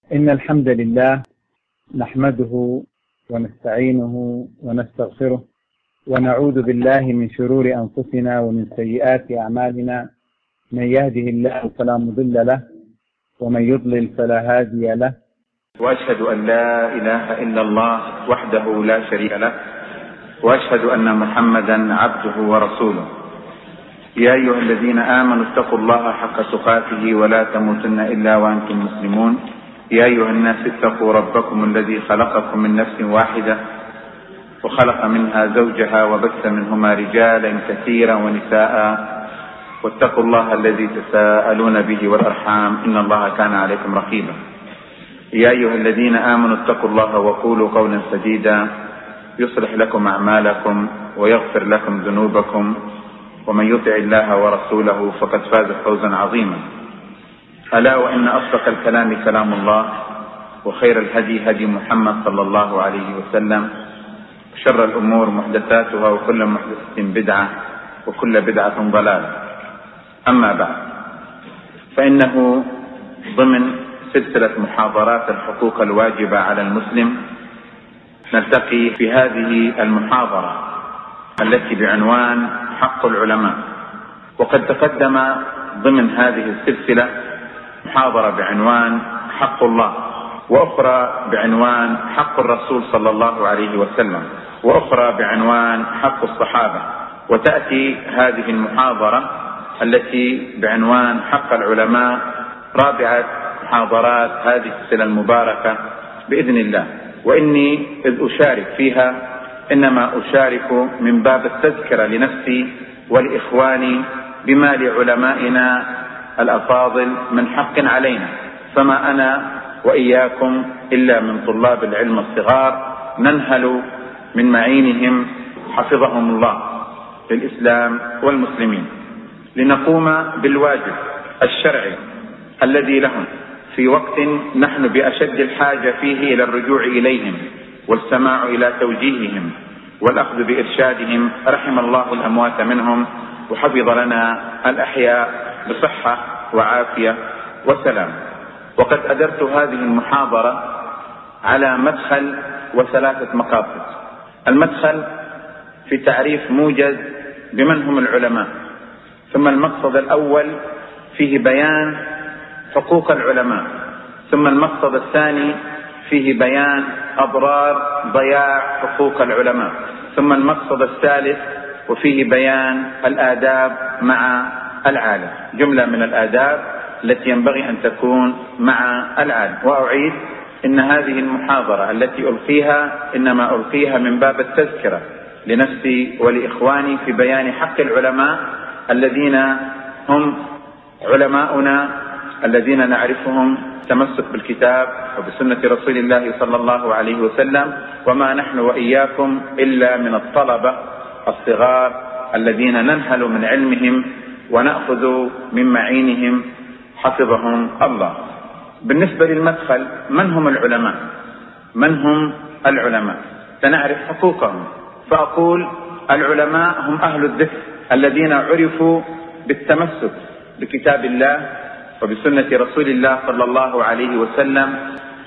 إن الحمد لله نحمده ونستعينه ونستغفره ونعوذ بالله من شرور أنفسنا ومن سيئات أعمالنا. من يهده الله فلا مضل له ومن يضلل فلا هادي له. وأشهد أن لا إله إلا الله وحده لا شريك له وأشهد أن محمدا عبده ورسوله. يا أيها الذين آمنوا اتقوا الله حق تقاته ولا تموتن إلا وأنتم مسلمون. يا أيها الناس اتقوا ربكم الذي خلقكم من نفس واحدة وخلق منها زوجها وبث منهما رجالا كثيرا ونساء واتقوا الله الذي تساءلون به والأرحام إن الله كان عليكم رقيبا. يا أيها الذين آمنوا اتقوا الله وقولوا قولا سديدا يصلح لكم أعمالكم ويغفر لكم ذنوبكم ومن يطع الله ورسوله فقد فاز فوزا عظيما. ألا وإن أصدق الكلام كلام الله وخير الهدي هدي محمد صلى الله عليه وسلم وشر الأمور محدثاتها وكل محدثة بدعة وكل بدعة ضلالة. أما بعد، فإنه ضمن سلسلة محاضرات الحقوق الواجبة على المسلم نلتقي في هذه المحاضرة التي بعنوان حق العلماء. وقد تقدم ضمن هذه السلسلة محاضرة بعنوان حق الله، وأخرى بعنوان حق الرسول صلى الله عليه وسلم، وأخرى بعنوان حق الصحابة. وتأتي هذه المحاضرة التي بعنوان حق العلماء رابعة محاضرات هذه السلسلة المباركة بإذن الله. وإني إذ أشارك فيها إنما أشارك من باب التذكرة لنفسي ولإخواني بما لعلمائنا الأفاضل من حق علينا، فما أنا وإياكم إلا من طلاب العلم الصغار ننهل من معينهم حفظهم الله للإسلام والمسلمين، لنقوم بالواجب الشرعي الذي لهم في وقت نحن بأشد الحاجة فيه إلى الرجوع إليهم والسماع إلى توجيههم والأخذ بإرشادهم. رحم الله الأموات منهم وحفظ لنا الأحياء بصحة وعافية وسلام. وقد أدرت هذه المحاضرة على مدخل وثلاثة مقاصد. المدخل في تعريف موجز بمن هم العلماء، ثم المقصد الأول فيه بيان حقوق العلماء، ثم المقصد الثاني فيه بيان أضرار ضياع حقوق العلماء، ثم المقصد الثالث وفيه بيان الآداب مع العالم، جملة من الآداب التي ينبغي أن تكون مع العالم. وأعيد إن هذه المحاضرة التي ألقيها إنما ألقيها من باب التذكرة لنفسي ولإخواني في بيان حق العلماء الذين هم علماؤنا الذين نعرفهم تمسك بالكتاب وبسنة رسول الله صلى الله عليه وسلم، وما نحن وإياكم إلا من الطلبة الصغار الذين ننهل من علمهم ونأخذ من معينهم حفظهم الله. بالنسبة للمدخل، من هم العلماء؟ من هم العلماء؟ سنعرف حقوقهم. فأقول العلماء هم أهل الذكر الذين عرفوا بالتمسك بكتاب الله وبسنة رسول الله صلى الله عليه وسلم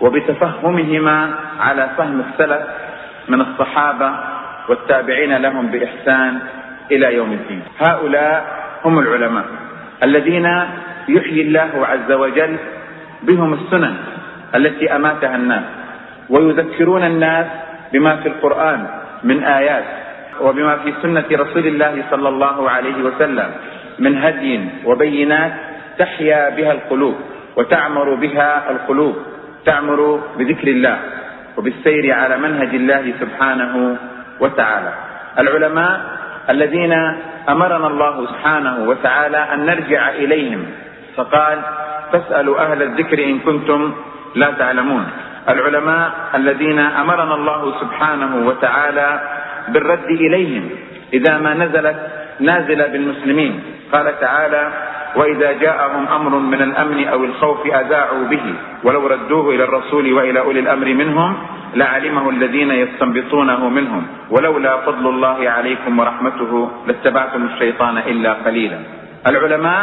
وبتفهمهما على فهم السلف من الصحابة والتابعين لهم بإحسان إلى يوم الدين. هؤلاء هم العلماء الذين يحيي الله عز وجل بهم السنن التي أماتها الناس، ويذكرون الناس بما في القرآن من آيات وبما في سنة رسول الله صلى الله عليه وسلم من هدي وبينات تحيا بها القلوب وتعمر بها القلوب، تعمر بذكر الله وبالسير على منهج الله سبحانه وتعالى. العلماء الذين أمرنا الله سبحانه وتعالى أن نرجع إليهم، فقال فاسألوا أهل الذكر إن كنتم لا تعلمون. العلماء الذين أمرنا الله سبحانه وتعالى بالرد إليهم إذا ما نزلت نازلة بالمسلمين. قال تعالى وإذا جاءهم أمر من الأمن أو الخوف أذاعوا به ولو ردوه إلى الرسول وإلى أولي الأمر منهم لعلمه الذين يستنبطونه منهم ولولا فضل الله عليكم ورحمته لاتبعتم الشيطان إلا قليلا. العلماء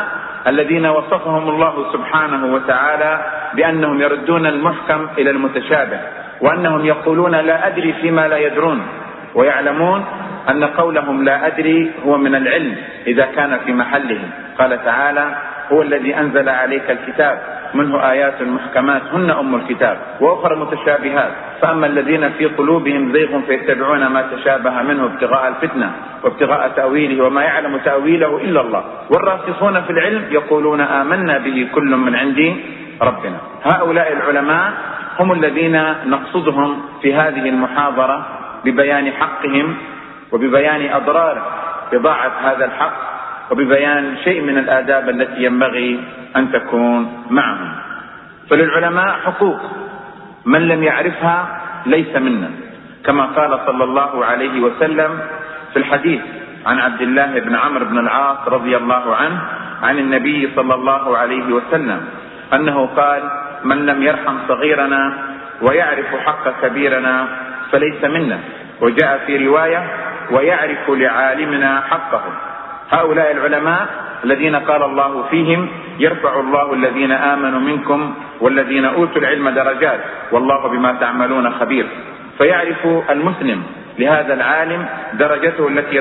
الذين وصفهم الله سبحانه وتعالى بأنهم يردون المحكم إلى المتشابه، وأنهم يقولون لا أدري فيما لا يدرون، ويعلمون أن قولهم لا أدري هو من العلم إذا كان في محله. قال تعالى: هو الذي أنزل عليك الكتاب منه آيات محكمات هن أم الكتاب وأخرى متشابهات، فأما الذين في قلوبهم زيغ فيتبعون ما تشابه منه ابتغاء الفتنة وابتغاء تأويله وما يعلم تأويله إلا الله، والراسخون في العلم يقولون آمنا به كل من عند ربنا. هؤلاء العلماء هم الذين نقصدهم في هذه المحاضرة ببيان حقهم وببيان أضرار إضاعة هذا الحق وببيان شيء من الآداب التي ينبغي أن تكون معهم. فللعلماء حقوق، من لم يعرفها ليس منا، كما قال صلى الله عليه وسلم في الحديث عن عبد الله بن عمرو بن العاص رضي الله عنه عن النبي صلى الله عليه وسلم أنه قال: من لم يرحم صغيرنا ويعرف حق كبيرنا فليس منا. وجاء في رواية: ويعرف لعالمنا حقه. هؤلاء العلماء الذين قال الله فيهم: يرفع الله الذين آمنوا منكم والذين أوتوا العلم درجات والله بما تعملون خبير. فيعرف المسلم لهذا العالم درجته التي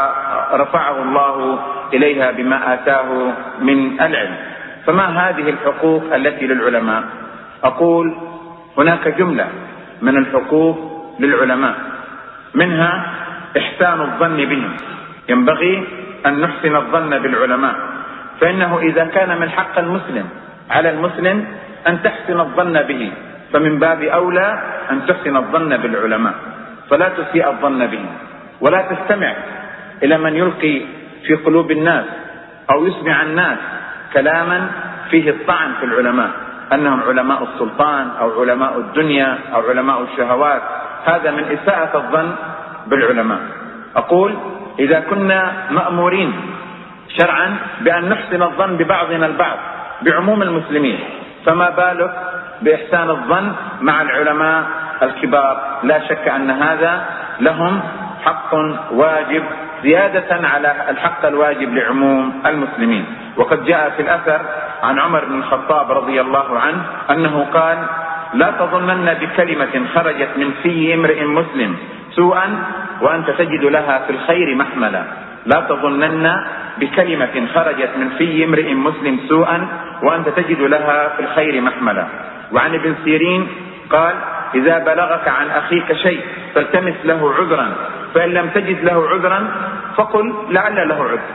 رفعه الله إليها بما آتاه من العلم. فما هذه الحقوق التي للعلماء؟ أقول هناك جملة من الحقوق للعلماء، منها إحسان الظن بهم. ينبغي أن نحسن الظن بالعلماء، فإنه إذا كان من حق المسلم على المسلم أن تحسن الظن به، فمن باب أولى أن تحسن الظن بالعلماء، فلا تسيء الظن بهم، ولا تستمع إلى من يلقي في قلوب الناس أو يسمع الناس كلاما فيه الطعن في العلماء، أنهم علماء السلطان أو علماء الدنيا أو علماء الشهوات. هذا من إساءة الظن بالعلماء. أقول إذا كنا مأمورين شرعا بأن نحسن الظن ببعضنا البعض بعموم المسلمين، فما بالك بإحسان الظن مع العلماء الكبار؟ لا شك أن هذا لهم حق واجب زيادة على الحق الواجب لعموم المسلمين. وقد جاء في الأثر عن عمر بن الخطاب رضي الله عنه أنه قال: لا تظنن بكلمة خرجت من في امرئ مسلم سوءا وأنت تجد لها في الخير محملا. لا تظنن بكلمة خرجت من في امرئ مسلم سوءا وأنت تجد لها في الخير محملا. وعن ابن سيرين قال: إذا بلغك عن أخيك شيء فالتمس له عذرا، فإن لم تجد له عذرا فقل لعل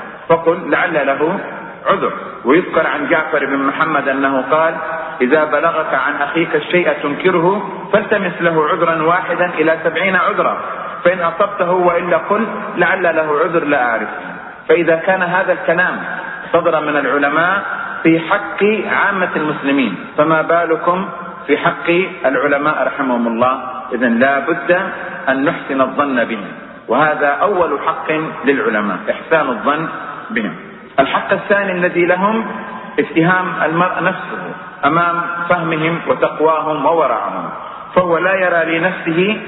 له عذر. ويذكر عن جعفر بن محمد أنه قال: إذا بلغك عن أخيك الشيء تنكره فالتمس له عذرا واحدا إلى 70 عذرا، فإن أصبته وإلا قل لعل له عذر لا أعرف. فإذا كان هذا الكلام صدر من العلماء في حق عامة المسلمين، فما بالكم في حق العلماء رحمهم الله؟ إذن لا بد أن نحسن الظن بهم، وهذا أول حق للعلماء، إحسان الظن بهم. الحق الثاني الذي لهم اتهام المرء نفسه أمام فهمهم وتقواهم وورعهم، فهو لا يرى لنفسه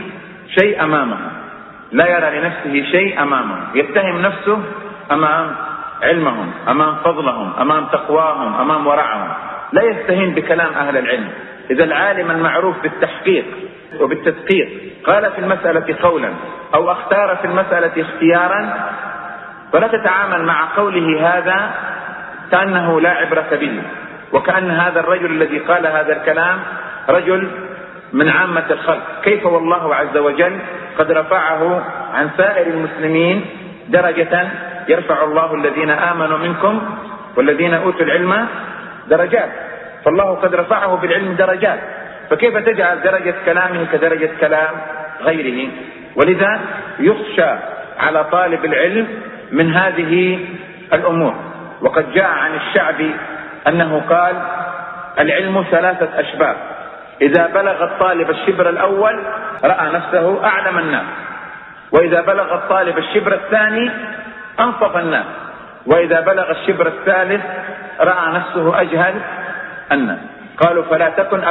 شيء أمامه، يتهم نفسه أمام علمهم، أمام فضلهم، أمام تقواهم، أمام ورعهم، لا يستهين بكلام أهل العلم. إذا العالم المعروف بالتحقيق وبالتدقيق قال في المسألة قولا أو اختار في المسألة اختيارا، فلا تتعامل مع قوله هذا كأنه لا عبرة به، وكأن هذا الرجل الذي قال هذا الكلام رجل من عامة الخلق. كيف والله عز وجل قد رفعه عن سائر المسلمين درجة، يرفع الله الذين آمنوا منكم والذين أوتوا العلم درجات، فالله قد رفعه بالعلم درجات، فكيف تجعل درجة كلامه كدرجة كلام غيره؟ ولذا يخشى على طالب العلم من هذه الأمور. وقد جاء عن الشعبي أنه قال: العلم 3 أشبار، إذا بلغ الطالب الشبر الأول رأى نفسه أعلم الناس، وإذا بلغ الطالب الشبر الثاني أنصف الناس، وإذا بلغ الشبر الثالث رأى نفسه أجهل الناس. قالوا: فلا تكن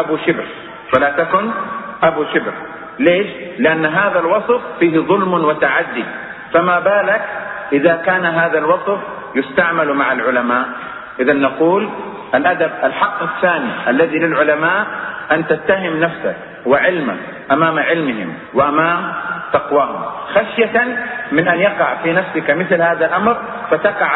أبو شبر. ليش؟ لأن هذا الوصف فيه ظلم وتعدي، فما بالك إذا كان هذا الوصف يستعمل مع العلماء؟ إذا نقول الأدب الحق الثاني الذي للعلماء أن تتهم نفسك وعلمك أمام علمهم وأمام تقواهم، خشية من أن يقع في نفسك مثل هذا الأمر فتقع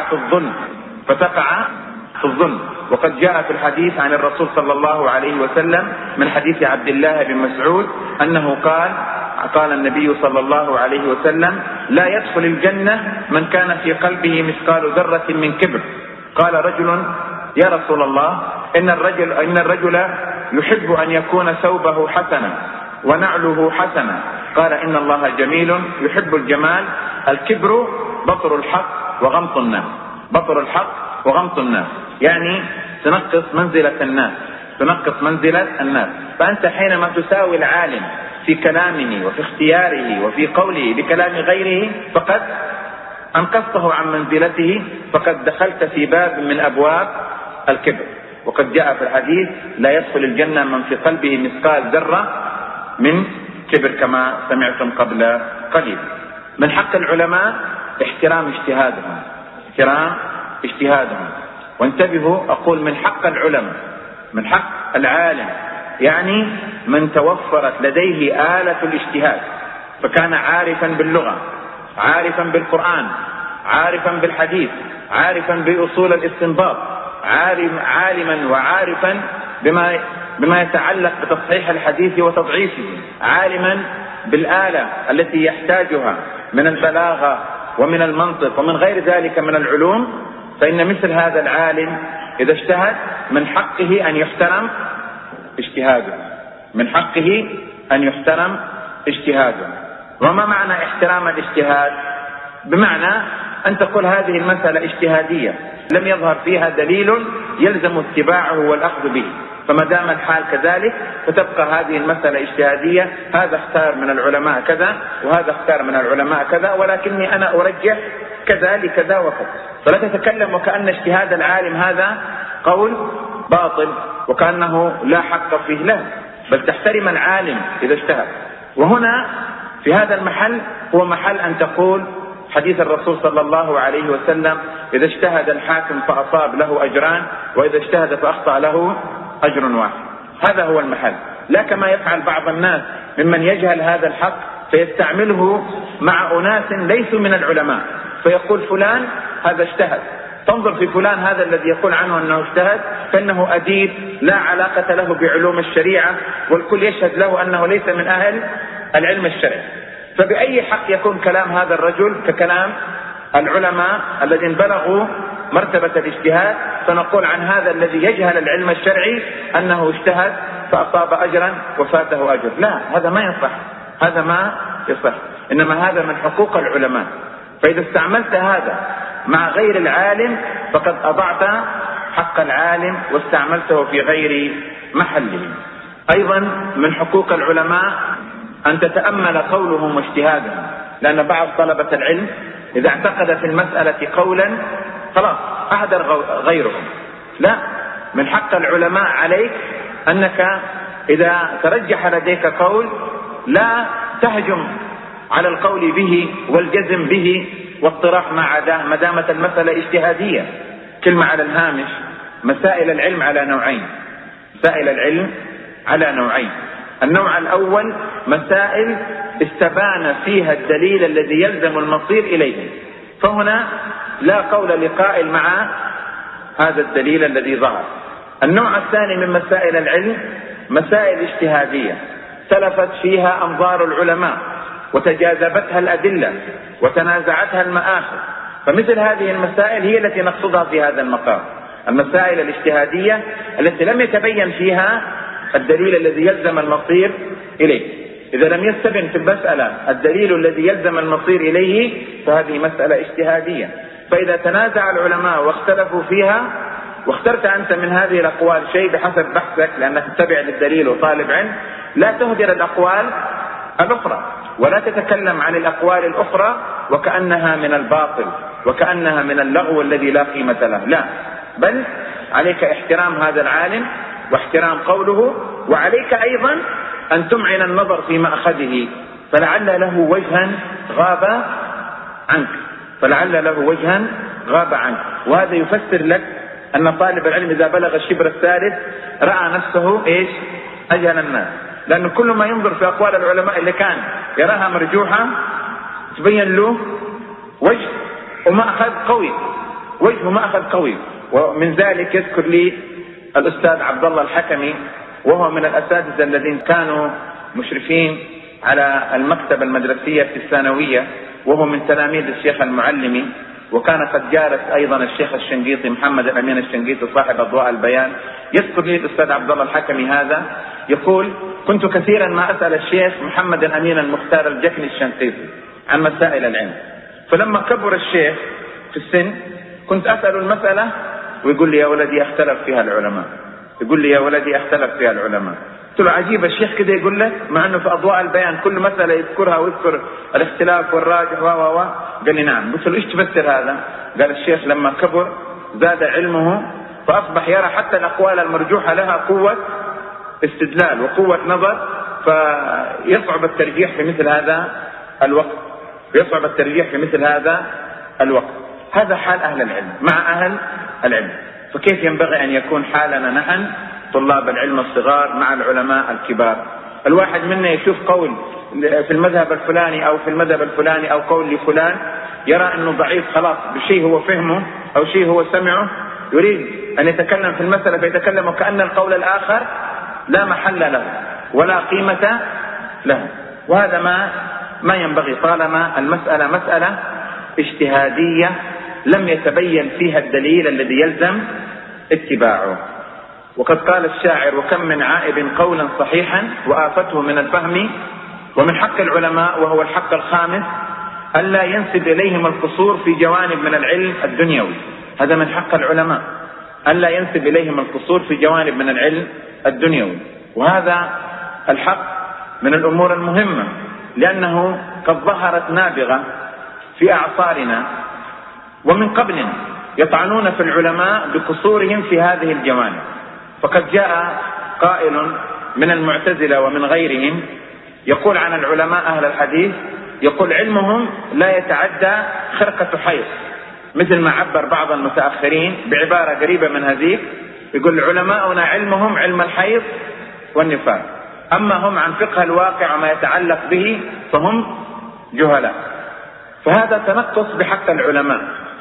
في الظلم. وقد جاء في الحديث عن الرسول صلى الله عليه وسلم من حديث عبد الله بن مسعود أنه قال النبي صلى الله عليه وسلم: لا يدخل الجنة من كان في قلبه مثقال ذرة من كبر. قال رجل: يا رسول الله، إن الرجل يحب أن يكون ثوبه حسنا ونعله حسنا. قال: إن الله جميل يحب الجمال. الكبر بطر الحق وغمط الناس، يعني تنقص منزلة الناس. فأنت حينما تساوي العالم في كلامه وفي اختياره وفي قوله بكلام غيره فقد أنقصته عن منزلته، فقد دخلت في باب من أبواب الكبر. وقد جاء في الحديث: لا يدخل الجنة من في قلبه مثقال ذرة من كبر، كما سمعتم قبل قليل. من حق العلماء احترام اجتهادهم. وانتبهوا، أقول من حق العلماء، من حق العالم، يعني من توفرت لديه آلة الاجتهاد، فكان عارفا باللغة، عارفا بالقرآن، عارفا بالحديث، عارفا بأصول الاستنباط، عالما وعارفا بما يتعلق بتصحيح الحديث وتضعيفه، عالما بالآلة التي يحتاجها من البلاغة ومن المنطق ومن غير ذلك من العلوم. فإن مثل هذا العالم إذا اجتهد من حقه أن يحترم اجتهاده. وما معنى احترام الاجتهاد؟ بمعنى أن تقول هذه المسألة اجتهادية لم يظهر فيها دليل يلزم اتباعه والأخذ به، فما دام الحال كذلك فتبقى هذه المسألة اجتهادية. هذا اختار من العلماء كذا وهذا اختار من العلماء كذا، ولكني أنا أرجح كذا لكذا وكذا. فلا تتكلم وكأن اجتهاد العالم هذا قول باطل وكأنه لا حق فيه له، بل تحترم العالم إذا اجتهد. وهنا في هذا المحل هو محل أن تقول حديث الرسول صلى الله عليه وسلم: إذا اجتهد الحاكم فأصاب له أجران، وإذا اجتهد فأخطأ له أجر واحد. هذا هو المحل، لا كما يفعل بعض الناس ممن يجهل هذا الحق فيستعمله مع أناس ليسوا من العلماء، فيقول فلان هذا اجتهد. تنظر في فلان هذا الذي يقول عنه أنه اجتهد فإنه أديب لا علاقة له بعلوم الشريعة، والكل يشهد له أنه ليس من أهل العلم الشرعي. فبأي حق يكون كلام هذا الرجل ككلام العلماء الذين بلغوا مرتبة الاجتهاد، فنقول عن هذا الذي يجهل العلم الشرعي أنه اجتهد فأصاب أجرا وفاته أجر؟ لا، هذا ما يصح. إنما هذا من حقوق العلماء. فإذا استعملت هذا مع غير العالم فقد أضعت حق العالم واستعملته في غير محله. أيضا من حقوق العلماء أن تتأمل قولهم واجتهادهم، لأن بعض طلبة العلم إذا اعتقد في المسألة قولا خلاص أهدر غيرهم. لا، من حق العلماء عليك أنك إذا ترجح لديك قول لا تهجم على القول به والجزم به واطراح ما عداه ما دامت المسألة اجتهادية. كلمة على الهامش: مسائل العلم على نوعين. النوع الأول مسائل استبان فيها الدليل الذي يلزم المصير إليه، فهنا لا قول لقائل مع هذا الدليل الذي ظهر. النوع الثاني من مسائل العلم مسائل اجتهادية تلفت فيها أنظار العلماء وتجاذبتها الأدلة وتنازعتها المآخذ، فمثل هذه المسائل هي التي نقصدها في هذا المقام، المسائل الاجتهادية التي لم يتبين فيها الدليل الذي يلزم المصير إليه. إذا لم يستبن في المسألة الدليل الذي يلزم المصير إليه فهذه مسألة اجتهادية. فإذا تنازع العلماء واختلفوا فيها واخترت أنت من هذه الأقوال شيء بحسب بحثك لأنك تتبع للدليل وطالب علم، لا تهدر الأقوال الأخرى ولا تتكلم عن الأقوال الأخرى وكأنها من الباطل وكأنها من اللغو الذي لا قيمة له. لا، بل عليك احترام هذا العالم واحترام قوله، وعليك أيضا أن تمعن النظر في مأخذه فلعل له وجها غاب عنك، وهذا يفسر لك أن طالب العلم إذا بلغ الشبر الثالث رأى نفسه إيش؟ أجهل الناس، لأنه كل ما ينظر في أقوال العلماء اللي كان يراها مرجوحة تبين له وجه ومأخذ قوي، وجه ومأخذ قوي. ومن ذلك يذكر لي الأستاذ عبد الله الحكمي، وهو من الأساتذة الذين كانوا مشرفين على المكتبة المدرسية في الثانوية، وهو من تلاميذ الشيخ المعلمي، وكان قد جالس أيضا الشيخ الشنقيطي محمد الأمين الشنقيطي صاحب أضواء البيان. يذكر لي الأستاذ عبد الله الحكمي هذا يقول: كنت كثيرا ما أسأل الشيخ محمد الأمين المختار الجكني الشنقيطي عن مسائل العلم، فلما كبر الشيخ في السن كنت أسأل المسألة ويقول لي: يا ولدي اختلف فيها العلماء، يقول لي: يا ولدي اختلف فيها العلماء. قلت له: عجيب الشيخ كده يقول لك، مع أنه في أضواء البيان كل مسألة يذكرها ويذكر الاختلاف والراجح قال لي: نعم. قلت له: إيش تفسر هذا؟ قال: الشيخ لما كبر زاد علمه فأصبح يرى حتى الأقوال المرجوحة لها قوة استدلال وقوة نظر، فيصعب الترجيح في مثل هذا الوقت، يصعب الترجيح في مثل هذا الوقت. هذا حال أهل العلم مع أهل العلم، فكيف ينبغي أن يكون حالنا نحن طلاب العلم الصغار مع العلماء الكبار؟ الواحد منا يشوف قول في المذهب الفلاني أو في المذهب الفلاني أو قول لفلان يرى أنه ضعيف خلاص بشيء هو فهمه أو شيء هو سمعه، يريد أن يتكلم في المسألة فيتكلم وكأن القول الآخر لا محل له ولا قيمة له، وهذا ما ينبغي طالما المسألة مسألة اجتهادية لم يتبين فيها الدليل الذي يلزم اتباعه. وقد قال الشاعر: وكم من عائب قولا صحيحا وآفته من الفهم، ومن حق العلماء وهو الحق الخامس ألا ينسب إليهم القصور في جوانب من العلم الدنيوي. هذا من حق العلماء ألا ينسب إليهم القصور في جوانب من العلم الدنيوي، وهذا الحق من الأمور المهمة، لأنه قد ظهرت نابغة في أعصارنا ومن قبل يطعنون في العلماء بقصورهم في هذه الجوانب. فقد جاء قائل من المعتزلة ومن غيرهم يقول عن العلماء أهل الحديث، يقول: علمهم لا يتعدى خرقة حيض، مثل ما عبر بعض المتأخرين بعبارة قريبة من هذه، يقول: علماؤنا علمهم علم الحيض والنفاق، أما هم عن فقه الواقع وما يتعلق به فهم جهلاء. فهذا تنقص بحق العلماء،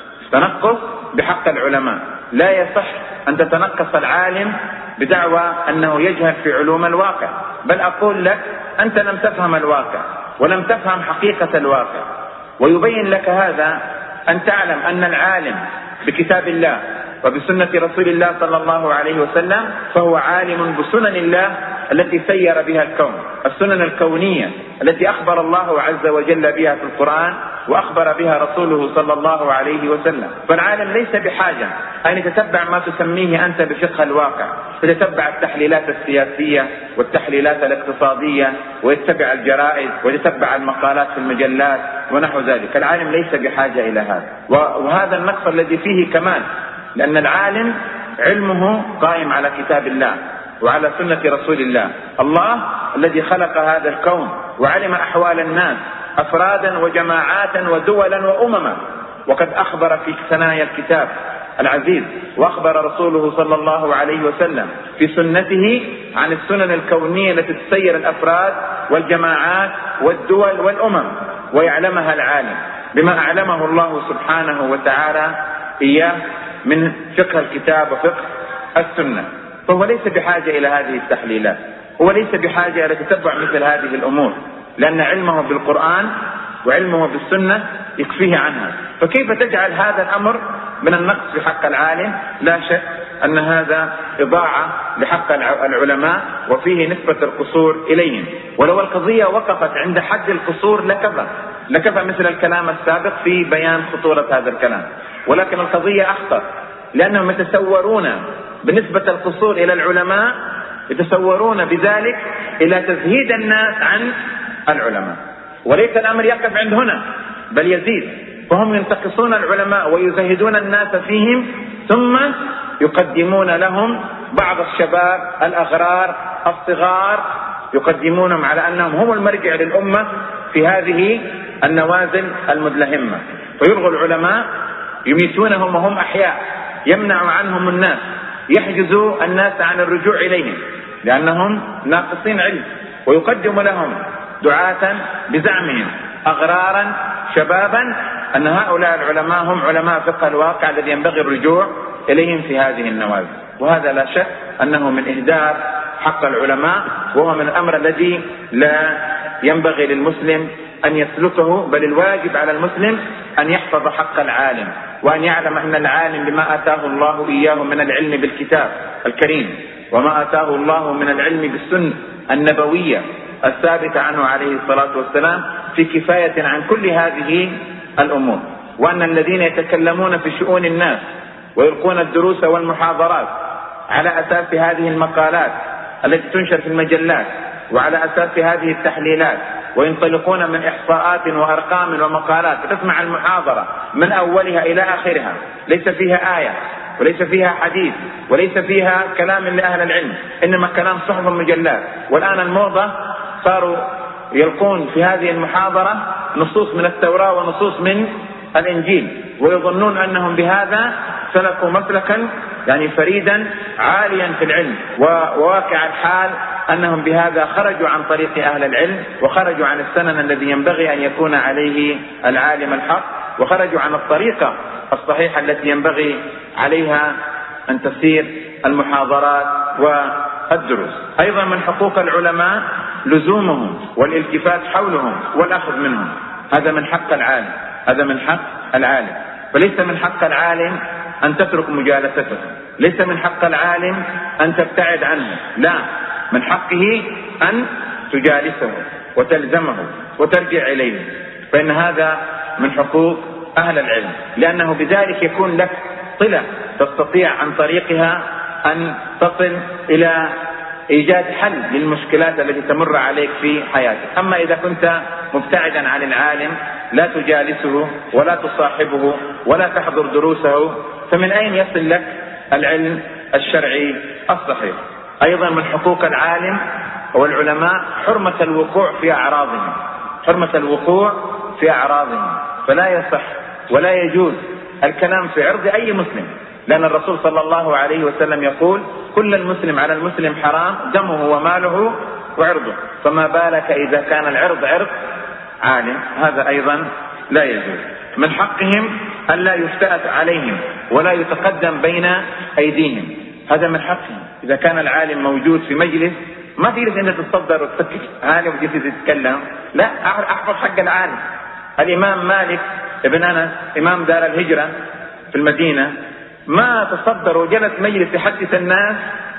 تنقص بحق العلماء. لا يصح أن تتنقص العالم بدعوى أنه يجهل في علوم الواقع، بل أقول لك: أنت لم تفهم الواقع ولم تفهم حقيقة الواقع. ويبين لك هذا أن تعلم أن العالم بكتاب الله وبسنة رسول الله صلى الله عليه وسلم فهو عالم بسنن الله التي سير بها الكون، السنن الكونية التي أخبر الله عز وجل بها في القرآن وأخبر بها رسوله صلى الله عليه وسلم. فالعالم ليس بحاجة أن يتتبع ما تسميه أنت بفقه الواقع، يتتبع التحليلات السياسية والتحليلات الاقتصادية ويتبع الجرائد ويتبع المقالات في المجلات ونحو ذلك. العالم ليس بحاجة إلى هذا، وهذا النقص الذي فيه كمان، لأن العالم علمه قائم على كتاب الله وعلى سنة رسول الله. الله الذي خلق هذا الكون وعلم أحوال الناس أفرادا وجماعات ودولا وأمما، وقد أخبر في ثنايا الكتاب العزيز وأخبر رسوله صلى الله عليه وسلم في سنته عن السنن الكونية التي تسير الأفراد والجماعات والدول والأمم، ويعلمها العالم بما أعلمه الله سبحانه وتعالى إياه من فقه الكتاب وفقه السنة. فهو ليس بحاجة إلى هذه التحليلات، هو ليس بحاجة إلى تتبع مثل هذه الأمور، لأن علمه بالقرآن وعلمه بالسنة يكفيه عنها. فكيف تجعل هذا الأمر من النقص في حق العالم؟ لا شك أن هذا إضاعة لحق العلماء وفيه نسبة القصور إليهم. ولو القضية وقفت عند حد القصور لكفى مثل الكلام السابق في بيان خطورة هذا الكلام، ولكن القضية أخطر، لأنهم يتصورون بنسبة القصور إلى العلماء، يتصورون بذلك إلى تزهيد الناس عن العلماء، وليس الأمر يقف عند هنا بل يزيد. فهم ينتقصون العلماء ويزهدون الناس فيهم، ثم يقدمون لهم بعض الشباب الأغرار الصغار، يقدمونهم على أنهم هم المرجع للأمة في هذه النوازل المدلهمة، فيلغوا العلماء يميتونهم وهم أحياء يمنع عنهم الناس، يحجز الناس عن الرجوع إليهم لأنهم ناقصين علم، ويقدم لهم دعاة بزعمهم أغرارا شبابا أن هؤلاء العلماء هم علماء فقه الواقع الذي ينبغي الرجوع إليهم في هذه النوازل. وهذا لا شك أنه من إهدار حق العلماء، وهو من الأمر الذي لا ينبغي للمسلم أن يسلكه، بل الواجب على المسلم أن يحفظ حق العالم، وأن يعلم أن العالم بما آتاه الله إياه من العلم بالكتاب الكريم، وما آتاه الله من العلم بالسنة النبوية الثابتة عنه عليه الصلاة والسلام في كفاية عن كل هذه الأمور، وأن الذين يتكلمون في شؤون الناس ويلقون الدروس والمحاضرات على أساس هذه المقالات التي تنشر في المجلات وعلى أساس هذه التحليلات، وينطلقون من إحصاءات وأرقام ومقالات، فتسمع المحاضرة من أولها إلى آخرها ليس فيها آية وليس فيها حديث وليس فيها كلام لأهل العلم، إنما كلام صحف المجلات. والآن الموضة صاروا يلقون في هذه المحاضرة نصوص من التوراة ونصوص من الإنجيل، ويظنون أنهم بهذا سلكوا مسلكا يعني فريدا عاليا في العلم، وواقع الحال أنهم بهذا خرجوا عن طريق أهل العلم، وخرجوا عن السنن الذي ينبغي أن يكون عليه العالم الحق، وخرجوا عن الطريقة الصحيحة التي ينبغي عليها أن تسير المحاضرات والدروس. أيضا من حقوق العلماء لزومهم والالتفات حولهم والأخذ منهم، هذا من حق العالم، هذا من حق العالم. فليس من حق العالم أن تترك مجالسته، ليس من حق العالم أن تبتعد عنه، لا، من حقه أن تجالسه وتلزمه وترجع إليه، فإن هذا من حقوق أهل العلم، لأنه بذلك يكون لك صلة تستطيع عن طريقها أن تصل إلى إيجاد حل للمشكلات التي تمر عليك في حياتك. أما إذا كنت مبتعدا عن العالم لا تجالسه ولا تصاحبه ولا تحضر دروسه، فمن أين يصل لك العلم الشرعي الصحيح؟ أيضا من حقوق العالم والعلماء حرمة الوقوع في أعراضهم، حرمة الوقوع في أعراضهم، فلا يصح ولا يجوز الكلام في عرض أي مسلم، لأن الرسول صلى الله عليه وسلم يقول: كل المسلم على المسلم حرام دمه وماله وعرضه، فما بالك إذا كان العرض عرض عالم، هذا أيضا لا يجوز. من حقهم أن لا يفتأت عليهم ولا يتقدم بين أيديهم، هذا من حقهم. إذا كان العالم موجود في مجلس ما تجلس أنت تتصدر وتفكر عالم وتجلس تتكلم، لا، أحفظ حق العالم. الإمام مالك ابن أنس إمام دار الهجرة في المدينة ما تصدر وجلس مجلس يحدث الناس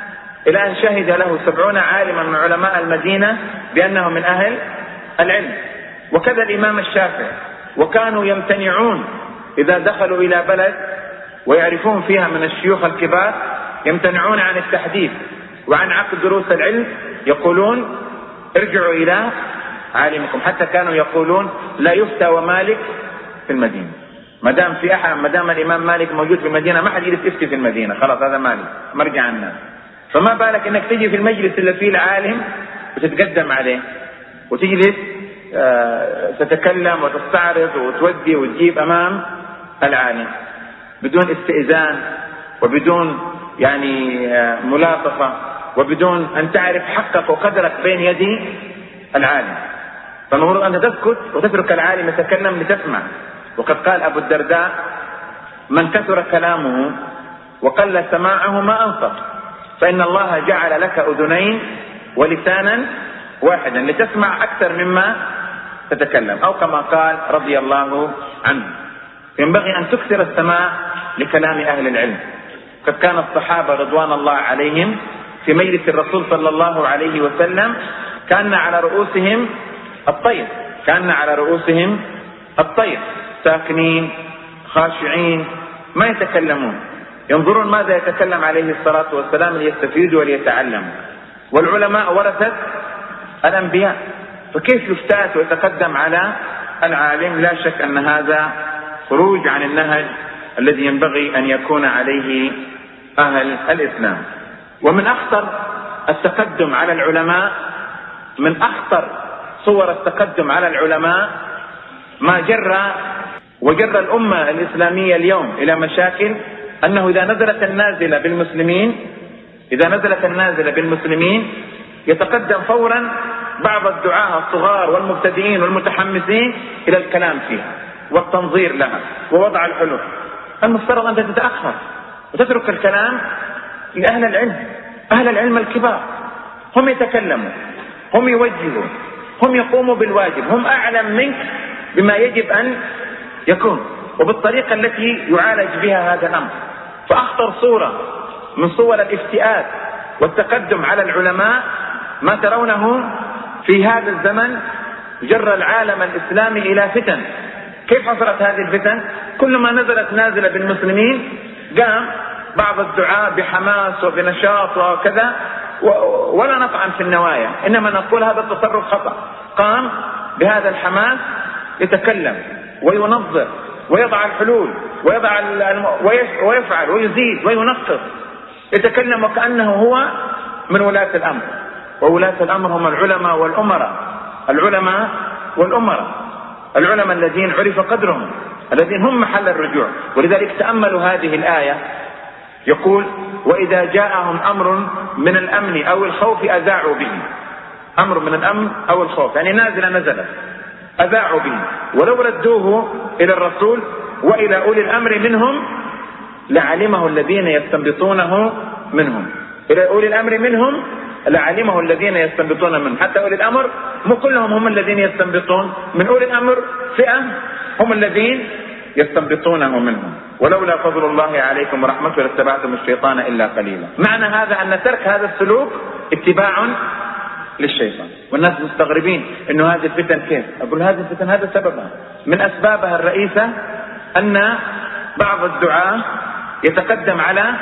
إلى أن شهد له 70 عالما من علماء المدينة بأنه من أهل العلم. وكذا الإمام الشافعي، وكانوا يمتنعون إذا دخلوا إلى بلد ويعرفون فيها من الشيوخ الكبار يمتنعون عن التحديث وعن عقد دروس العلم، يقولون: ارجعوا إلى عالمكم. حتى كانوا يقولون: لا يفتى ومالك في المدينة، ما دام الإمام مالك موجود في المدينة ما حد يفتي في المدينة، خلاص هذا مالك مرجع الناس. فما بالك انك تجي في المجلس اللي فيه العالم وتتقدم عليه وتجلس تتكلم وتستعرض وتودي وتجيب امام العالم بدون استئذان وبدون يعني ملاطفة وبدون ان تعرف حقك وقدرك بين يدي العالم. فالمفروض ان تسكت وتترك العالم يتكلم لتسمع. وقد قال أبو الدرداء: من كثر كلامه وقل سماعه ما أنصت، فإن الله جعل لك أذنين ولسانا واحدا لتسمع أكثر مما تتكلم، أو كما قال رضي الله عنه. ينبغي أن تكثر السماع لكلام أهل العلم. قد كان الصحابة رضوان الله عليهم في مجلس الرسول صلى الله عليه وسلم كان على رؤوسهم الطير، كان على رؤوسهم الطير، ساكنين خاشعين ما يتكلمون، ينظرون ماذا يتكلم عليه الصلاة والسلام ليستفيدوا وليتعلموا. والعلماء ورثة الأنبياء، فكيف يفتات ويتقدم على العالم؟ لا شك أن هذا خروج عن النهج الذي ينبغي أن يكون عليه أهل الإسلام. ومن أخطر التقدم على العلماء، من أخطر صور التقدم على العلماء ما جر الأمة الإسلامية اليوم إلى مشاكل أنه إذا نزلت النازلة بالمسلمين يتقدم فورا بعض الدعاة الصغار والمبتدئين والمتحمسين إلى الكلام فيها والتنظير لها ووضع الحلول. المفترض أن تتأخر وتترك الكلام لأهل العلم، أهل العلم الكبار، هم يتكلموا، هم يوجهوا، هم يقوموا بالواجب، هم أعلم منك بما يجب أن يكون وبالطريقة التي يعالج بها هذا الأمر. فأخطر صورة من صور الافتئات والتقدم على العلماء ما ترونه في هذا الزمن جر العالم الإسلامي إلى فتن. كيف حصلت هذه الفتن؟ كل ما نزلت نازلة بالمسلمين قام بعض الدعاء بحماس وبنشاط وكذا، ولا نطعن في النوايا، إنما نقول هذا التصرف خطأ. قام بهذا الحماس يتكلم وينظر ويضع الحلول ويفعل ويزيد وينقص، يتكلم وكأنه هو من ولاة الأمر، وولاة الأمر هم العلماء والأمراء الذين عرف قدرهم، الذين هم محل الرجوع. ولذلك تأملوا هذه الآية، يقول: وإذا جاءهم أمر من الأمن أو الخوف أذاعوا به. أمر من الأمن أو الخوف يعني نزلت أذاعوا به ولو ردوه إلى الرسول وإلى أولي الأمر منهم لعلمه الذين يستنبطونه منهم. إلى أولي الأمر منهم لعلمه الذين يستنبطون منهم. حتى أولي الأمر مو كلهم هم الذين يستنبطون، من أولي الأمر فئة هم الذين يستنبطونه منهم. ولولا فضل الله عليكم ورحمته لاتبعتم الشيطان إلا قليلا. معنى هذا أن ترك هذا السلوك اتباع للشيطان. والناس مستغربين إنه هذه الفتن كيف؟ أقول هذه الفتن هذا سببها، من أسبابها الرئيسة أن بعض الدعاة يتقدم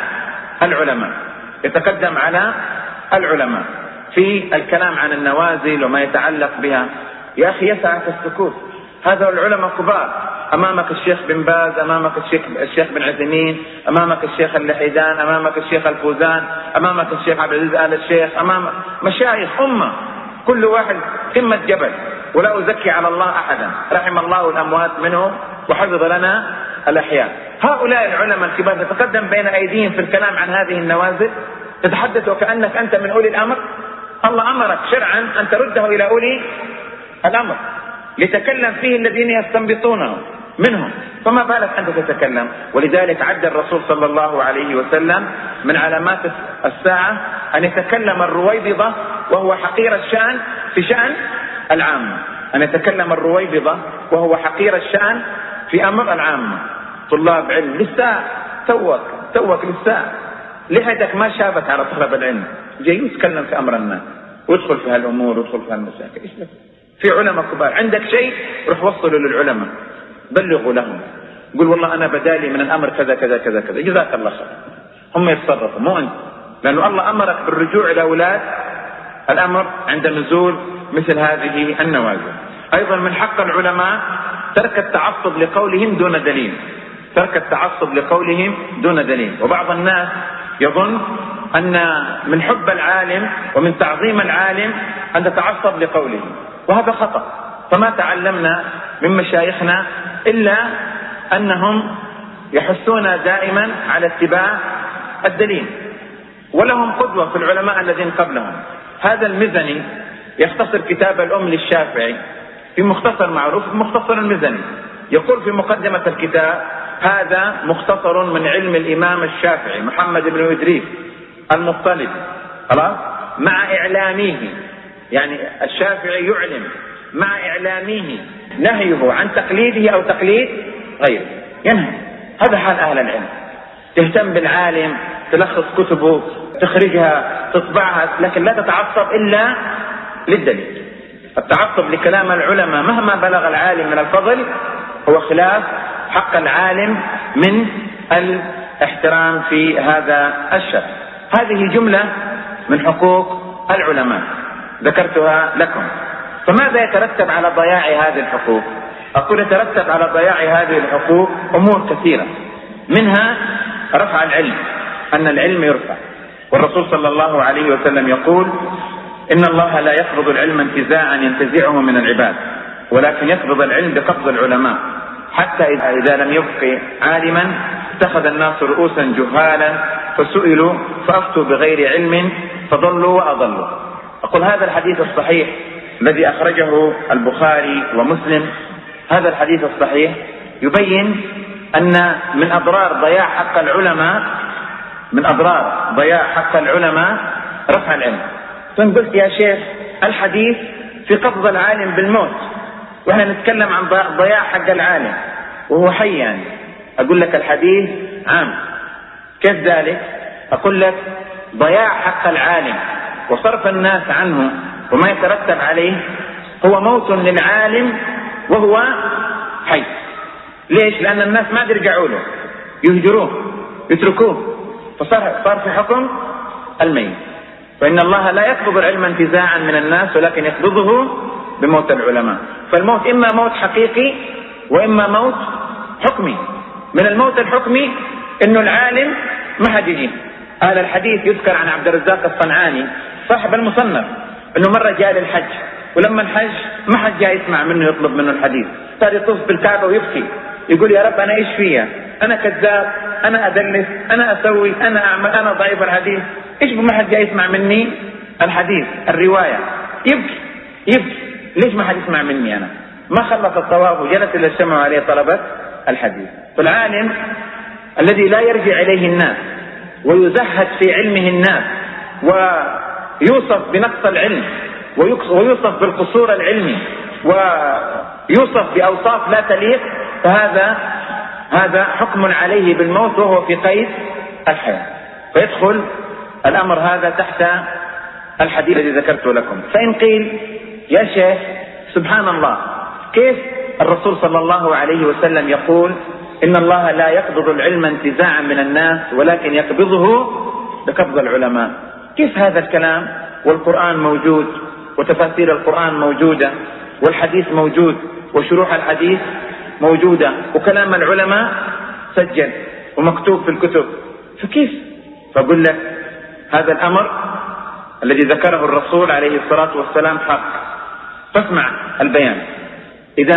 على العلماء في الكلام عن النوازل وما يتعلق بها. يا أخي يسعك السكوت، هذا العلماء كبار، أمامك الشيخ بن باز، أمامك الشيخ بن عثيمين، أمامك الشيخ اللحيدان، أمامك الشيخ الفوزان، أمامك الشيخ عبد العزيز آل الشيخ، أمامك مشايخ أمة، كل واحد قمة جبل، ولا أزكي على الله أحدا، رحم الله الأموات منهم وحفظ لنا الأحياء. هؤلاء العلماء الكبار تتقدم بين أيديهم في الكلام عن هذه النوازل، تتحدث وكأنك أنت من أولي الأمر. الله أمرك شرعا أن ترده إلى أولي الأمر لتكلم فيه الذين يستنبطونه منهم، فما بالك أنت تتكلم. ولذلك عد الرسول صلى الله عليه وسلم من علامات الساعة أن يتكلم الرويبضة وهو حقير الشأن في شأن العامة، أن يتكلم الرويبضة وهو حقير الشأن في أمر العامة. طلاب علم لسه توك لسه لحيتك ما شابت على طلب العلم، جاي يتكلم في أمر الناس ويدخل في هالأمور ويدخل في هالمشاكل. إيش لك؟ في علماء كبار، عندك شيء روح وصله للعلماء، بلغوا لهم، قل والله أنا بدالي من الأمر كذا كذا كذا كذا، جزاك الله خير. هم يتصرفوا مو أنت، لأنه الله أمرك بالرجوع إلى ولاة الأمر عند نزول مثل هذه النوازل. أيضا من حق العلماء ترك التعصب لقولهم دون دليل. وبعض الناس يظن أن من حب العالم ومن تعظيم العالم أن تتعصب لقوله، وهذا خطأ. فما تعلمنا من مشايخنا إلا أنهم يحثون دائما على اتباع الدليل، ولهم قدوة في العلماء الذين قبلهم. هذا المزني يختصر كتاب الأم للشافعي في مختصر معروف، مختصر المزني، يقول في مقدمة الكتاب: هذا مختصر من علم الإمام الشافعي محمد بن إدريس المطلب، خلاص، مع إعلامه، يعني الشافعي يعلم مع إعلامه نهيه عن تقليده أو تقليد غيره، ينهى. هذا حال أهل العلم، تهتم بالعالم، تلخص كتبه، تخرجها، تطبعها، لكن لا تتعصب إلا للدليل. التعصب لكلام العلماء مهما بلغ العالم من الفضل هو خلاف حق العالم من الاحترام في هذا الشأن. هذه جملة من حقوق العلماء ذكرتها لكم. فماذا يترتب على ضياع هذه الحقوق؟ أقول يترتب على ضياع هذه الحقوق أمور كثيرة، منها رفع العلم، أن العلم يرفع. والرسول صلى الله عليه وسلم يقول: إن الله لا يقبض العلم انتزاعا ينتزعه من العباد، ولكن يقبض العلم بقبض العلماء، حتى إذا لم يبق عالما اتخذ الناس رؤوسا جهالا فسئلوا فأفتوا بغير علم فضلوا وأضلوا. أقول هذا الحديث الصحيح الذي أخرجه البخاري ومسلم، هذا الحديث الصحيح يبين أن من أضرار ضياع حق العلماء رفع العلم. فقلت يا شيخ الحديث في قبض العالم بالموت، وإحنا نتكلم عن ضياع حق العالم وهو حي يعني. أقول لك الحديث عام. كيف ذلك؟ أقول لك ضياع حق العالم وصرف الناس عنه وما يترتب عليه هو موت للعالم وهو حي. ليش؟ لأن الناس ما يرجعوا له، يهجروه يتركوه، فصار في حكم الميت. فإن الله لا يقبض العلم انتزاعا من الناس ولكن يقبضه بموت العلماء. فالموت إما موت حقيقي وإما موت حكمي. من الموت الحكمي إنه العالم ما حد يجي. أهل الحديث يذكر عن عبد الرزاق الصنعاني صاحب المصنف إنه مرة جاء للحج، ولما الحج ما حد جاء يسمع منه يطلب منه الحديث، صار يطوف بالكعبة ويبكي يقول يا رب أنا إيش فيها؟ أنا كذاب، أنا أدلس، أنا أسوي، أنا أعمل، أنا ضعيف الحديث، إيش ما حد جاء يسمع مني الحديث الرواية؟ يبكي ليش ما حد يسمع مني؟ أنا ما خلص الطواف وجلس إلى الشمع عليه طلبة الحديث. فالعالم الذي لا يرجع إليه الناس ويزهد في علمه الناس ويوصف بنقص العلم ويوصف بالقصور العلمي ويوصف بأوصاف لا تليق، فهذا حكم عليه بالموت وهو في قيد الحياة. فيدخل الأمر هذا تحت الحديث الذي ذكرته لكم. فإن قيل يا شيخ سبحان الله، كيف الرسول صلى الله عليه وسلم يقول إن الله لا يقبض العلم انتزاعا من الناس ولكن يقبضه بقبض العلماء؟ كيف هذا الكلام والقرآن موجود وتفاسير القرآن موجودة والحديث موجود وشروح الحديث موجودة وكلام العلماء سجل ومكتوب في الكتب، فكيف؟ فأقول لك هذا الأمر الذي ذكره الرسول عليه الصلاة والسلام حق. فاسمع البيان. إذا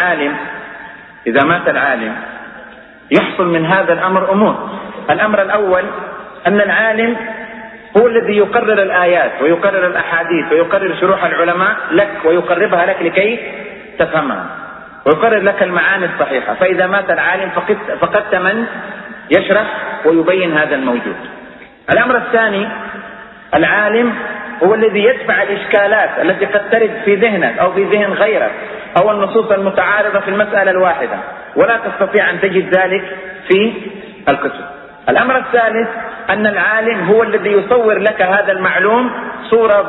مات العالم يحصل من هذا الأمر أمور. الأمر الأول أن العالم هو الذي يقرر الآيات ويقرر الأحاديث ويقرر شروح العلماء لك ويقربها لك لكي تفهمها ويقرر لك المعاني الصحيحة. فإذا مات العالم فقدت من يشرح ويبين هذا الموجود. الأمر الثاني العالم هو الذي يدفع الإشكالات التي قد ترد في ذهنك أو في ذهن غيرك أو النصوص المتعارضة في المسألة الواحدة ولا تستطيع أن تجد ذلك في الكتب. الأمر الثالث أن العالم هو الذي يصور لك هذا المعلوم صورة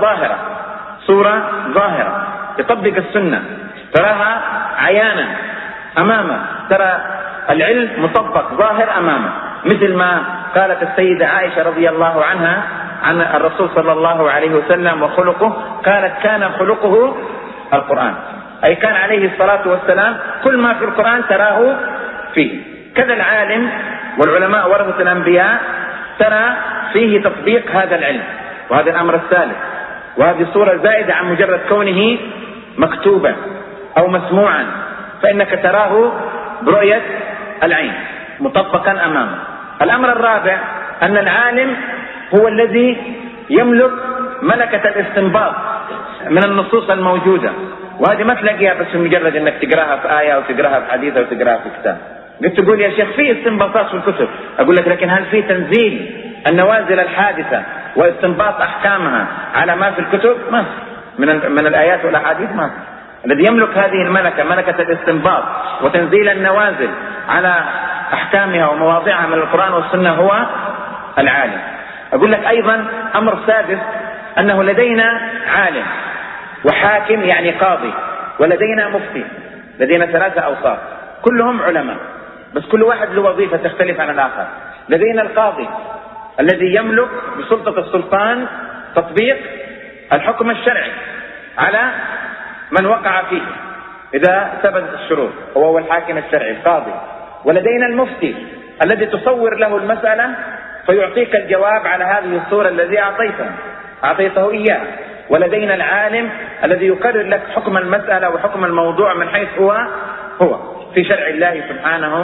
ظاهرة يطبق السنة، تراها عيانا أمامك، ترى العلم مطبق ظاهر أمامك، مثل ما قالت السيدة عائشة رضي الله عنها عن الرسول صلى الله عليه وسلم وخلقه، قالت كان خلقه القرآن، أي كان عليه الصلاة والسلام كل ما في القرآن تراه فيه. كذا العالم والعلماء ورثة الأنبياء ترى فيه تطبيق هذا العلم. وهذا الأمر الثالث، وهذه الصورة زائدة عن مجرد كونه مكتوبا أو مسموعا، فإنك تراه برؤية العين مطبقا أمامه. الأمر الرابع أن العالم هو الذي يملك ملكة الاستنباط من النصوص الموجودة، وهذه ما تلاقيها بس مجرد أنك تقراها في آية أو تقراها في حديث أو تقراها في كتاب. قلت تقول يا شيخ في استنباطات في الكتب، أقول لك لكن هل في تنزيل النوازل الحادثة واستنباط أحكامها على ما في الكتب؟ ما من الآيات والأحاديث ما. الذي يملك هذه الملكة، ملكة الاستنباط وتنزيل النوازل على أحكامها ومواضعها من القرآن والسنة هو العالم. أقول لك أيضا أمر سادس، أنه لدينا عالم وحاكم يعني قاضي، ولدينا مفتي، لدينا 3 أوصاف كلهم علماء بس كل واحد له وظيفة تختلف عن الآخر. لدينا القاضي الذي يملك بسلطة السلطان تطبيق الحكم الشرعي على من وقع فيه إذا ثبتت الشروط، هو الحاكم الشرعي القاضي. ولدينا المفتي الذي تصور له المسألة فيعطيك الجواب على هذه الصورة الذي أعطيته إياه. ولدينا العالم الذي يقرر لك حكم المسألة وحكم الموضوع من حيث هو في شرع الله سبحانه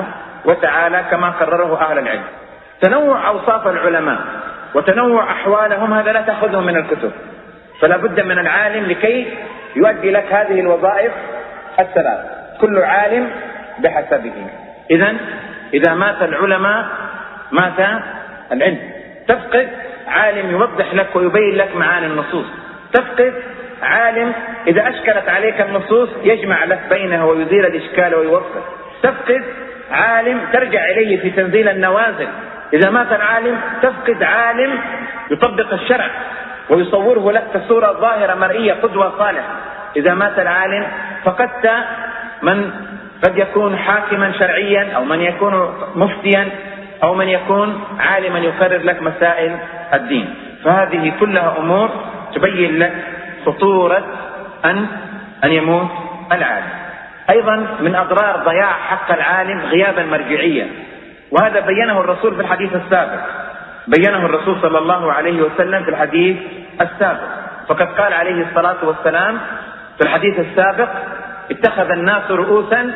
وتعالى كما قرره أهل العلم. تنوع أوصاف العلماء وتنوع أحوالهم هذا لا تأخذه من الكتب، فلا بد من العالم لكي يؤدي لك هذه الوظائف الثلاث، كل عالم بحسبه. إذا مات العلماء مات العلم. تفقد عالم يوضح لك ويبين لك معاني النصوص، تفقد عالم إذا أشكلت عليك النصوص يجمع لك بينها ويزيل الإشكال ويوفق، تفقد عالم ترجع إليه في تنزيل النوازل. إذا مات العالم تفقد عالم يطبق الشرع ويصوره لك كصورة ظاهرة مرئية قدوة صالحة. إذا مات العالم فقدت من قد يكون حاكما شرعيا، أو من يكون مفتيا، أو من يكون عالما يقرر لك مسائل الدين. فهذه كلها أمور تبين لك خطورة أن يموت العالم. أيضا من أضرار ضياع حق العالم غياب المرجعية، وهذا بينه الرسول في الحديث السابق، بينه الرسول صلى الله عليه وسلم في الحديث السابق. فقد قال عليه الصلاة والسلام في الحديث السابق: اتخذ الناس رؤوسا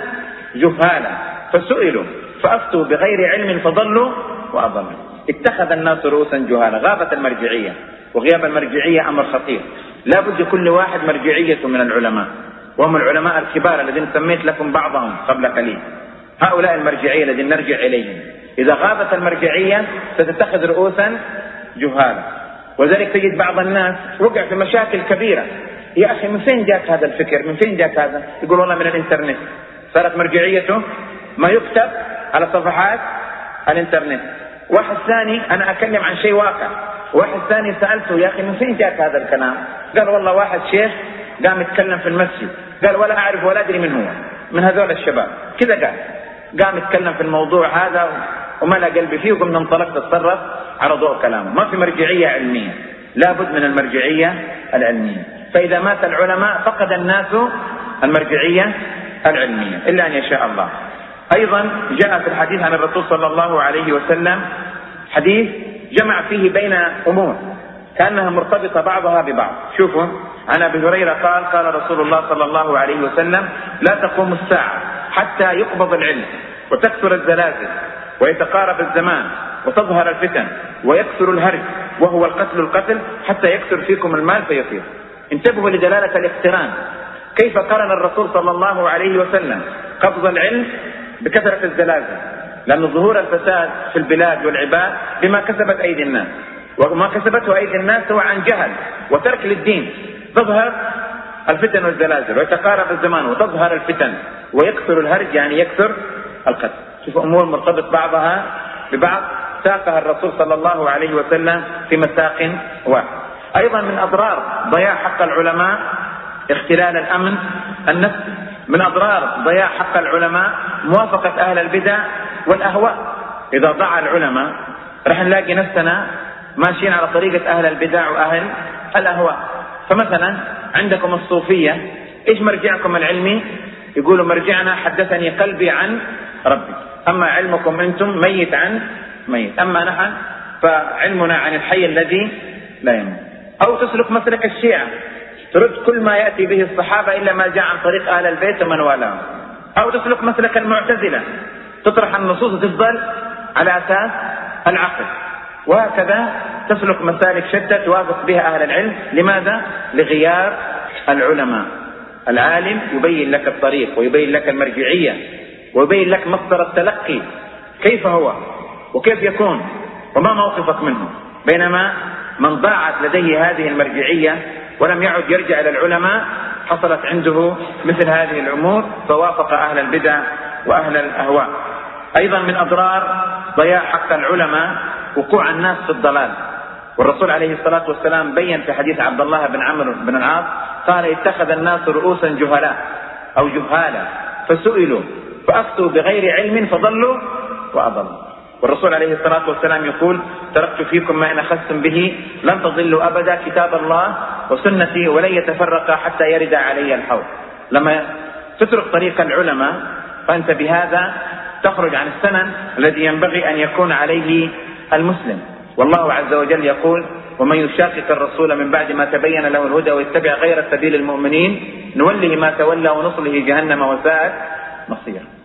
جهالا فسئلوا فأفتوا بغير علم فضلوا وأضلوا. اتخذ الناس رؤوسا جهالا، غابت المرجعية، وغياب المرجعية أمر خطير. لا بد كل واحد مرجعية من العلماء، وهم العلماء الكبار الذين سميت لكم بعضهم قبل قليل. هؤلاء المرجعية الذين نرجع إليهم. إذا غابت المرجعية ستتخذ رؤوسا جهالا. وذلك تجد بعض الناس وقع في مشاكل كبيرة. يا أخي من فين جاك هذا الفكر؟ من فين جاك هذا؟ يقول والله من الإنترنت. صارت مرجعيته ما يكتب على صفحات الإنترنت. واحد ثاني أنا أكلم عن شيء واقع، واحد ثاني سألته: يا أخي من فين جاك هذا الكلام؟ قال والله واحد شيخ قام يتكلم في المسجد، قال ولا أعرف ولا أدري من هو، من هذول الشباب كذا قام يتكلم في الموضوع هذا وملأ قلبي فيه، وقمنا انطلقت اتصرف على ضوء كلامه. ما في مرجعية علمية، لابد من المرجعية العلمية. فإذا مات العلماء فقد الناس المرجعية العلمية إلا أن يشاء الله. أيضا جاء في الحديث عن الرسول صلى الله عليه وسلم حديث جمع فيه بين أمور كأنها مرتبطة بعضها ببعض. شوفوا، عن أبي هريرة قال: قال رسول الله صلى الله عليه وسلم: لا تقوم الساعة حتى يقبض العلم وتكثر الزلازل ويتقارب الزمان وتظهر الفتن ويكثر الهرج وهو القتل حتى يكثر فيكم المال فيصير. انتبهوا لدلالة الاقتران، كيف قرن الرسول صلى الله عليه وسلم قبض العلم بكثرة الزلازل، لأن ظهور الفساد في البلاد والعباد بما كسبت أيدي الناس، وما كسبته أيدي الناس هو عن جهل وترك للدين. تظهر الفتن والزلازل ويتقارب الزمان وتظهر الفتن ويكثر الهرج، يعني يكثر القتل. شوف أمور مرتبط بعضها ببعض ساقها الرسول صلى الله عليه وسلم في مساق واحد. أيضا من أضرار ضياع حق العلماء اختلال الأمن النفسي. من أضرار ضياع حق العلماء موافقة أهل البدع والأهواء. إذا ضاع العلماء رح نلاقي نفسنا ماشيين على طريقة أهل البدع وأهل الأهواء. فمثلا عندكم الصوفية، إيش مرجعكم العلمي؟ يقولوا مرجعنا حدثني قلبي عن ربي، أما علمكم أنتم ميت عن ميت، أما نحن فعلمنا عن الحي الذي لا يموت. أو تسلك مسلك الشيعة، ترد كل ما يأتي به الصحابة إلا ما جاء عن طريق أهل البيت ومن والاهم. أو تسلك مسلك المعتزلة، تطرح النصوص وتفضل على أساس العقل. وهكذا تسلك مسالك شتى توافق بها أهل العلم. لماذا؟ لغياب العلماء. العالم يبين لك الطريق ويبين لك المرجعية ويبين لك مصدر التلقي كيف هو وكيف يكون وما موقفك منه. بينما من ضاعت لديه هذه المرجعية ولم يعد يرجع إلى العلماء حصلت عنده مثل هذه الأمور فوافق أهل البدع وأهل الأهواء. أيضا من أضرار ضياع حق العلماء وقوع الناس في الضلال. والرسول عليه الصلاة والسلام بين في حديث عبد الله بن عمرو بن العاص قال: اتخذ الناس رؤوسا جهلاء أو جهالا فسئلوا فأفتوا بغير علم فضلوا وأضلوا. والرسول عليه الصلاة والسلام يقول: تركت فيكم ما إن أخذتم به لن تضلوا أبدا، كتاب الله وسنتي ولن يتفرقا حتى يرد علي الحوض. لما تترك طريق العلماء فأنت بهذا تخرج عن السنن الذي ينبغي أن يكون عليه المسلم. والله عز وجل يقول: ومن يشاقق الرسول من بعد ما تبين له الهدى ويتبع غير سبيل المؤمنين نوله ما تولى ونصله جهنم وساءت مصيرا.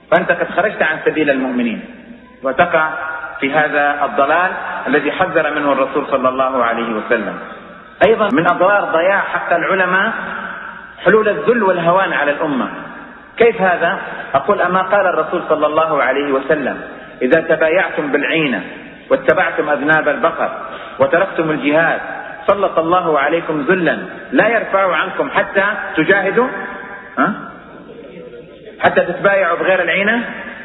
فأنت قد خرجت عن سبيل المؤمنين وتقع في هذا الضلال الذي حذر منه الرسول صلى الله عليه وسلم. أيضا من أضرار ضياع حق العلماء حلول الذل والهوان على الأمة. كيف هذا؟ أقول أما قال الرسول صلى الله عليه وسلم: إذا تبايعتم بالعينة واتبعتم أذناب البقر وتركتم الجهاد سلط الله عليكم ذلا لا يرفع عنكم حتى تجاهدوا، حتى تتبايعوا بغير العينة،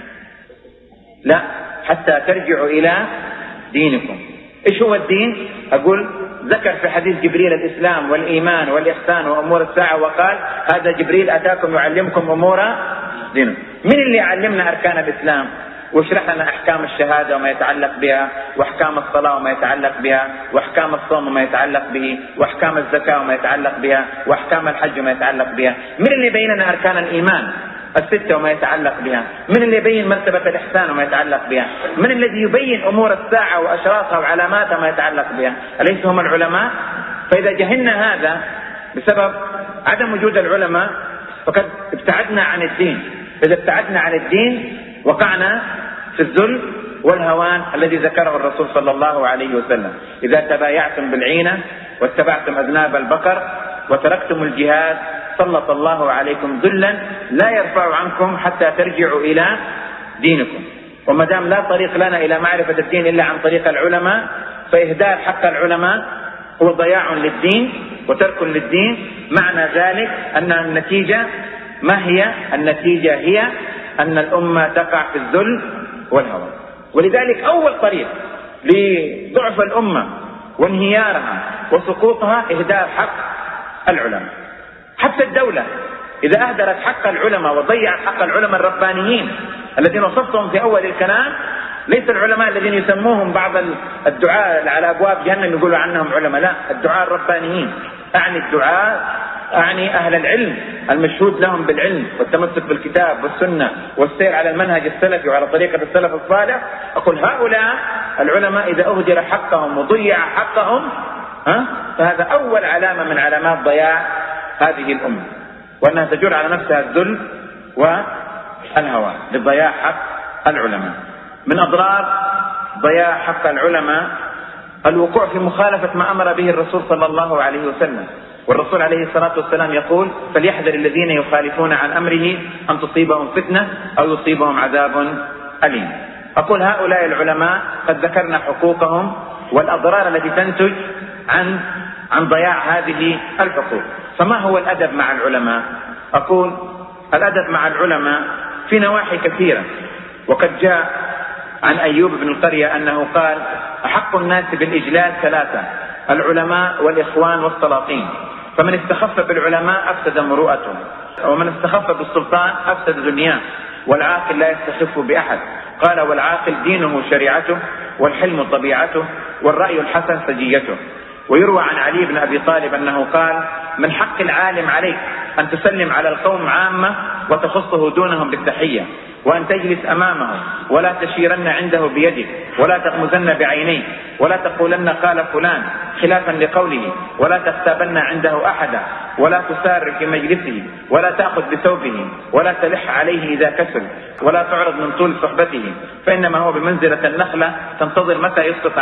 لا، حتى ترجعوا إلى دينكم. إيش هو الدين؟ أقول ذكر في حديث جبريل الإسلام والإيمان والإحسان وأمور الساعة، وقال هذا جبريل أتاكم يعلمكم أمور دينكم. من اللي يعلمنا أركان الإسلام ويشرح لنا أحكام الشهادة وما يتعلق بها، وأحكام الصلاة وما يتعلق بها، وأحكام الصوم وما يتعلق به، وأحكام الزكاة وما يتعلق بها، وأحكام الحج وما يتعلق بها؟ من اللي يبين لنا أركان الإيمان الستة وما يتعلق بها؟ من اللي يبين مرتبة الإحسان وما يتعلق بها؟ من الذي يبين أمور الساعة وأشراطها وعلاماتها وما يتعلق بها؟ أليس هم العلماء؟ فإذا جهلنا هذا بسبب عدم وجود العلماء فقد ابتعدنا عن الدين. إذا ابتعدنا عن الدين وقعنا في الذل والهوان الذي ذكره الرسول صلى الله عليه وسلم: إذا تبايعتم بالعينة واتبعتم أذناب البقر وتركتم الجهاد سلط الله عليكم ذلا لا يرفع عنكم حتى ترجعوا إلى دينكم. وما دام لا طريق لنا إلى معرفة الدين إلا عن طريق العلماء، فإهدار حق العلماء هو ضياع للدين وترك للدين. معنى ذلك أن النتيجة ما هي؟ النتيجة هي أن الأمة تقع في الذل والهوان. ولذلك أول طريق لضعف الأمة وانهيارها وسقوطها إهدار حق العلماء. حتى الدولة إذا أهدرت حق العلماء وضيعت حق العلماء الربانيين الذين وصفتهم في أول الكلام، ليس العلماء الذين يسموهم بعض الدعاء على أبواب جهنم يقولوا عنهم علماء، لا، الدعاء الربانيين. أعني الدعاء، أعني أهل العلم المشهود لهم بالعلم والتمسك بالكتاب والسنة والسير على المنهج السلفي وعلى طريقة السلف الصالح. أقول هؤلاء العلماء إذا أهدر حقهم وضيع حقهم فهذا أول علامة من علامات ضياع هذه الأمة، وأنها تجر على نفسها الذل والهوان لضياع حق العلماء. من أضرار ضياع حق العلماء الوقوع في مخالفة ما أمر به الرسول صلى الله عليه وسلم. والرسول عليه الصلاة والسلام يقول: فليحذر الذين يخالفون عن أمره أن تصيبهم فتنة أو يصيبهم عذاب أليم. أقول هؤلاء العلماء قد ذكرنا حقوقهم والأضرار التي تنتج عن ضياع هذه الحقوق. فما هو الأدب مع العلماء؟ أقول الأدب مع العلماء في نواحي كثيرة. وقد جاء عن أيوب بن القرية أنه قال: أحق الناس بالإجلال ثلاثة: العلماء والإخوان والسلاطين، فمن استخف بالعلماء أفسد مروءته، ومن استخف بالسلطان أفسد دنياه، والعاقل لا يستخف بأحد. قال: والعاقل دينه شريعته، والحلم طبيعته، والرأي الحسن سجيته. ويروى عن علي بن أبي طالب أنه قال: من حق العالم عليك أن تسلم على القوم عامة وتخصه دونهم بالتحية، وأن تجلس أمامه ولا تشيرن عنده بيدك، ولا تغمزن بعينيك، ولا تقولن قال فلان خلافا لقوله، ولا تغتابن عنده أحدا، ولا تسار في مجلسه، ولا تأخذ بثوبه، ولا تلح عليه إذا كسل، ولا تعرض من طول صحبته، فإنما هو بمنزلة النخلة تنتظر متى يسقط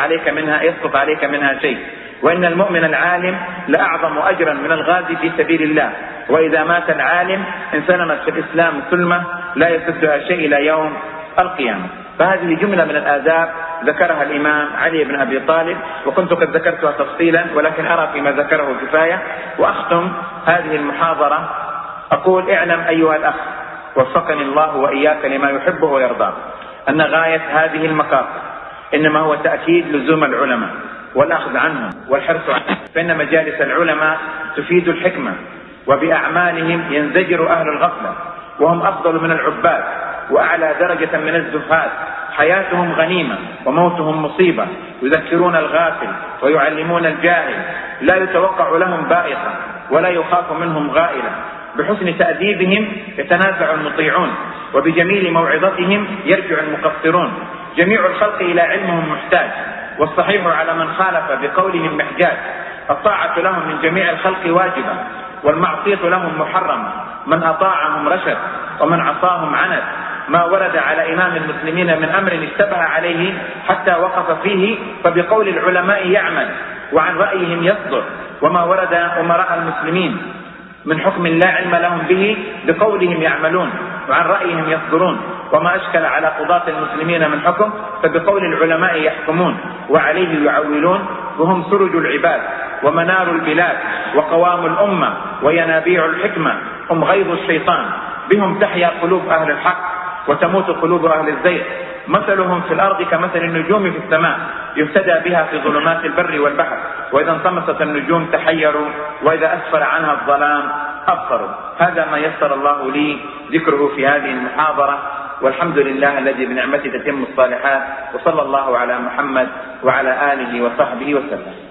عليك منها شيء. وإن المؤمن العالم لأعظم أجرا من الغازي في سبيل الله، وإذا مات العالم انسلمت في الإسلام سلمة لا يسدها شيء إلى يوم القيامة. فهذه جملة من الآداب ذكرها الإمام علي بن أبي طالب، وكنت قد ذكرتها تفصيلا ولكن أرى فيما ذكره كفاية. وأختم هذه المحاضرة أقول: اعلم أيها الأخ وفقني الله وإياك لما يحبه ويرضاه أن غاية هذه المقاصد إنما هو تأكيد لزوم العلماء والأخذ عنهم والحرص عنهم، فإن مجالس العلماء تفيد الحكمة، وبأعمالهم ينزجر أهل الغفلة، وهم أفضل من العباد وأعلى درجة من الزهاد. حياتهم غنيمة وموتهم مصيبة، يذكرون الغافل ويعلمون الجاهل، لا يتوقع لهم بائقة ولا يخاف منهم غائلة. بحسن تأديبهم يتنازع المطيعون، وبجميل موعظتهم يرجع المقصرون. جميع الخلق إلى علمهم محتاج، والصحيح على من خالف بقولهم محجاج. الطاعة لهم من جميع الخلق واجبة، والمعصية لهم محرمة. من أطاعهم رشد، ومن عصاهم عند. ما ورد على إمام المسلمين من أمر اشتبه عليه حتى وقف فيه فبقول العلماء يعمل وعن رأيهم يصدر، وما ورد أمراء المسلمين من حكم لا علم لهم به بقولهم يعملون وعن رأيهم يصدرون، وما أشكل على قضاة المسلمين من حكم فبقول العلماء يحكمون وعليه يعولون، وهم سرج العباد ومنار البلاد وقوام الأمة وينابيع الحكمة، هم غيظ الشيطان، بهم تحيا قلوب أهل الحق وتموت قلوب أهل الزيغ، مثلهم في الأرض كمثل النجوم في السماء يهتدى بها في ظلمات البر والبحر، وإذا انطمست النجوم تحيروا وإذا أسفر عنها الظلام أبصروا. هذا ما يسر الله لي ذكره في هذه المحاضرة، والحمد لله الذي بنعمته تتم الصالحات، وصلى الله على محمد وعلى آله وصحبه وسلم.